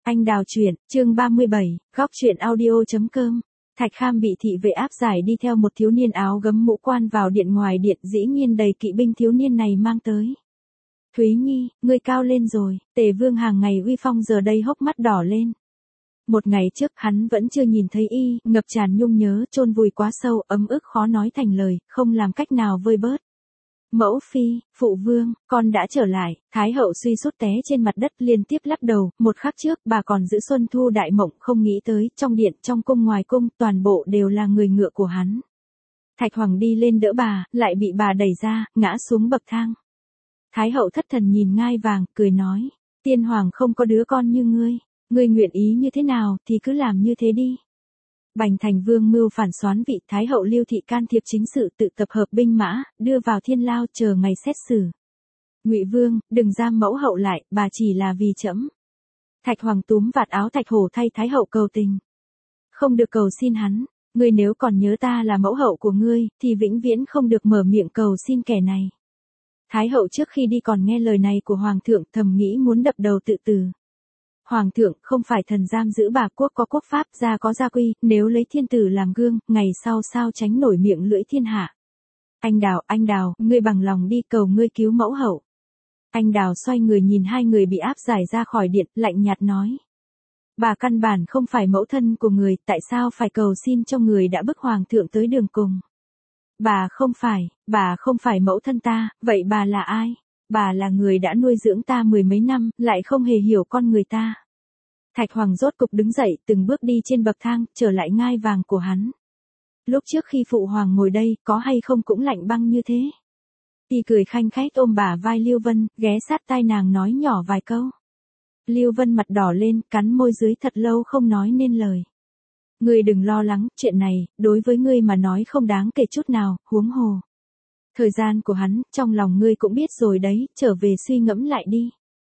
Anh đào truyện, chương 37, góc truyện audio.com. Thạch Kham bị thị vệ áp giải đi theo một thiếu niên áo gấm mũ quan vào điện, ngoài điện dĩ nhiên đầy kỵ binh thiếu niên này mang tới. Thúy Nhi, ngươi cao lên rồi. Tề Vương hàng ngày uy phong giờ đây hốc mắt đỏ lên. Một ngày trước hắn vẫn chưa nhìn thấy y, ngập tràn nhung nhớ, chôn vùi quá sâu, ấm ức khó nói thành lời, không làm cách nào vơi bớt. Mẫu phi, phụ vương, con đã trở lại. Thái hậu suy sút té trên mặt đất liên tiếp lắc đầu. Một khắc trước bà còn giữ Xuân Thu đại mộng, không nghĩ tới trong điện, trong cung, ngoài cung, toàn bộ đều là người ngựa của hắn. Thạch Hoàng đi lên đỡ bà, lại bị bà đẩy ra, ngã xuống bậc thang. Thái hậu thất thần nhìn ngai vàng, cười nói: Tiên hoàng không có đứa con như ngươi, ngươi nguyện ý như thế nào thì cứ làm như thế đi. Bành thành vương mưu phản soán vị, Thái hậu Lưu Thị can thiệp chính sự, tự tập hợp binh mã, đưa vào thiên lao chờ ngày xét xử. Ngụy Vương, đừng giam mẫu hậu lại, bà chỉ là vì trẫm. Thạch Hoàng túm vạt áo Thạch Hổ thay Thái hậu cầu tình. Không được cầu xin hắn, ngươi nếu còn nhớ ta là mẫu hậu của ngươi, thì vĩnh viễn không được mở miệng cầu xin kẻ này. Thái hậu trước khi đi còn nghe lời này của Hoàng thượng, thầm nghĩ muốn đập đầu tự tử. Hoàng thượng, không phải thần giam giữ bà, quốc có quốc pháp, gia có gia quy, nếu lấy thiên tử làm gương, ngày sau sao tránh nổi miệng lưỡi thiên hạ. Anh Đào, ngươi bằng lòng đi, cầu ngươi cứu mẫu hậu. Anh Đào xoay người nhìn hai người bị áp giải ra khỏi điện, lạnh nhạt nói: Bà căn bản không phải mẫu thân của người, tại sao phải cầu xin cho người đã bức Hoàng thượng tới đường cùng. Bà không phải mẫu thân ta, vậy bà là ai? Bà là người đã nuôi dưỡng ta mười mấy năm, lại không hề hiểu con người ta. Thạch Hoàng rốt cục đứng dậy, từng bước đi trên bậc thang, trở lại ngai vàng của hắn. Lúc trước khi phụ hoàng ngồi đây, có hay không cũng lạnh băng như thế. Y cười khanh khách ôm bả vai Lưu Vân, ghé sát tai nàng nói nhỏ vài câu. Lưu Vân mặt đỏ lên, cắn môi dưới thật lâu không nói nên lời. Ngươi đừng lo lắng, chuyện này, đối với ngươi mà nói không đáng kể chút nào, huống hồ. Thời gian của hắn, trong lòng ngươi cũng biết rồi đấy, trở về suy ngẫm lại đi.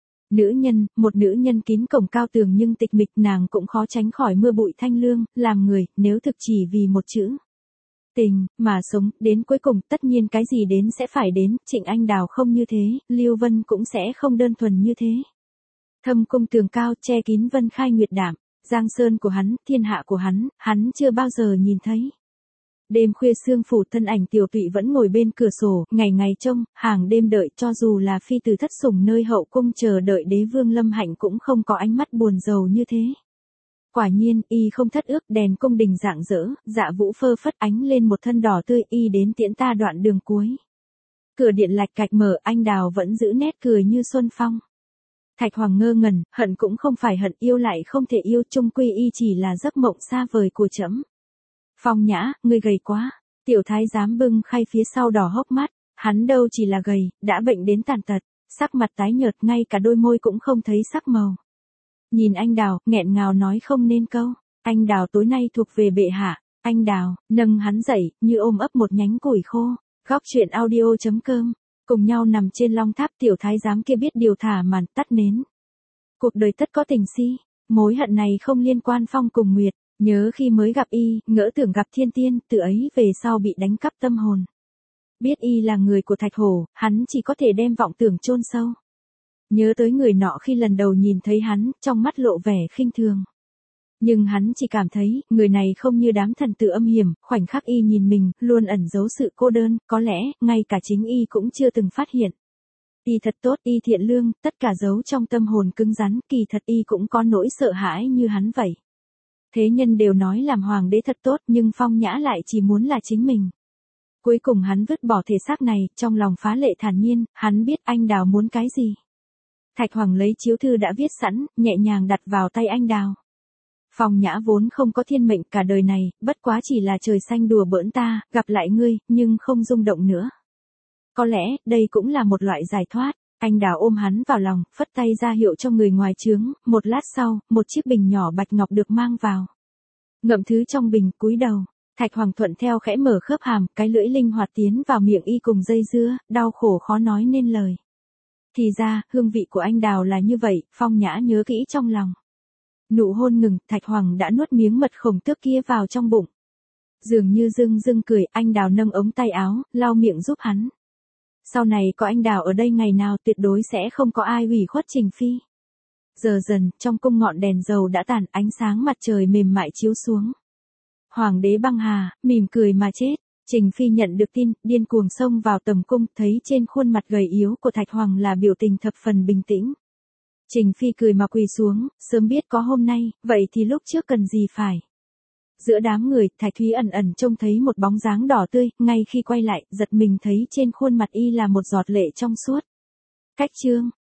Một nữ nhân kín cổng cao tường nhưng tịch mịch, nàng cũng khó tránh khỏi mưa bụi thanh lương, làm người, nếu thực chỉ vì một chữ tình, mà sống, đến cuối cùng, tất nhiên cái gì đến sẽ phải đến, Trịnh Anh Đào không như thế, Lưu Vân cũng sẽ không đơn thuần như thế. Thâm cung tường cao, che kín vân khai nguyệt đạm, giang sơn của hắn, thiên hạ của hắn chưa bao giờ nhìn thấy. Đêm khuya sương phủ, thân ảnh Tiểu Tụy vẫn ngồi bên cửa sổ, ngày ngày trông, hàng đêm đợi, cho dù là phi tử thất sủng nơi hậu cung chờ đợi đế vương Lâm Hạnh cũng không có ánh mắt buồn rầu như thế. Quả nhiên, y không thất ước, đèn cung đình rạng rỡ, dạ vũ phơ phất ánh lên một thân đỏ tươi, y đến tiễn ta đoạn đường cuối. Cửa điện lạch cạch mở, Anh Đào vẫn giữ nét cười như xuân phong. Thạch Hoàng ngơ ngẩn, hận cũng không phải hận, yêu lại không thể yêu, chung quy y chỉ là giấc mộng xa vời của trẫm. Phong Nhã, ngươi gầy quá. Tiểu thái giám bưng khay phía sau đỏ hốc mắt, hắn đâu chỉ là gầy, đã bệnh đến tàn tật, sắc mặt tái nhợt, ngay cả đôi môi cũng không thấy sắc màu. Nhìn Anh Đào, nghẹn ngào nói không nên câu. Anh Đào tối nay thuộc về bệ hạ. Anh Đào, nâng hắn dậy, như ôm ấp một nhánh củi khô. Góc truyện audio.com. Cùng nhau nằm trên long tháp, tiểu thái giám kia biết điều thả màn, tắt nến. Cuộc đời tất có tình si, mối hận này không liên quan Phong cùng Nguyệt. Nhớ khi mới gặp y, ngỡ tưởng gặp thiên tiên, từ ấy về sau bị đánh cắp tâm hồn. Biết y là người của Thạch Hổ, hắn chỉ có thể đem vọng tưởng chôn sâu. Nhớ tới người nọ khi lần đầu nhìn thấy hắn, trong mắt lộ vẻ khinh thường. Nhưng hắn chỉ cảm thấy, người này không như đám thần tử âm hiểm, khoảnh khắc y nhìn mình, luôn ẩn giấu sự cô đơn, có lẽ, ngay cả chính y cũng chưa từng phát hiện. Y thật tốt, y thiện lương, tất cả giấu trong tâm hồn cứng rắn, kỳ thật y cũng có nỗi sợ hãi như hắn vậy. Thế nhân đều nói làm hoàng đế thật tốt, nhưng Phong Nhã lại chỉ muốn là chính mình. Cuối cùng hắn vứt bỏ thể xác này, trong lòng phá lệ thản nhiên, hắn biết Anh Đào muốn cái gì. Thạch Hoàng lấy chiếu thư đã viết sẵn, nhẹ nhàng đặt vào tay Anh Đào. Phong Nhã vốn không có thiên mệnh cả đời này, bất quá chỉ là trời xanh đùa bỡn ta, gặp lại ngươi, nhưng không rung động nữa. Có lẽ, đây cũng là một loại giải thoát. Anh Đào ôm hắn vào lòng, phất tay ra hiệu cho người ngoài trướng, một lát sau, một chiếc bình nhỏ bạch ngọc được mang vào. Ngậm thứ trong bình, cúi đầu, Thạch Hoàng thuận theo khẽ mở khớp hàm, cái lưỡi linh hoạt tiến vào miệng y cùng dây dưa, đau khổ khó nói nên lời. Thì ra, hương vị của Anh Đào là như vậy, Phong Nhã nhớ kỹ trong lòng. Nụ hôn ngừng, Thạch Hoàng đã nuốt miếng mật khổng tước kia vào trong bụng. Dường như dưng cười, Anh Đào nâng ống tay áo, lau miệng giúp hắn. Sau này có Anh Đào ở đây ngày nào tuyệt đối sẽ không có ai ủy khuất Trình Phi. Giờ dần, trong cung ngọn đèn dầu đã tàn, ánh sáng mặt trời mềm mại chiếu xuống. Hoàng đế băng hà, mỉm cười mà chết. Trình Phi nhận được tin, điên cuồng xông vào tầm cung, thấy trên khuôn mặt gầy yếu của Thạch Hoàng là biểu tình thập phần bình tĩnh. Trình Phi cười mà quỳ xuống, sớm biết có hôm nay, vậy thì lúc trước cần gì phải. Giữa đám người, Thạch Thúy ẩn ẩn trông thấy một bóng dáng đỏ tươi, ngay khi quay lại, giật mình thấy trên khuôn mặt y là một giọt lệ trong suốt. Cách chương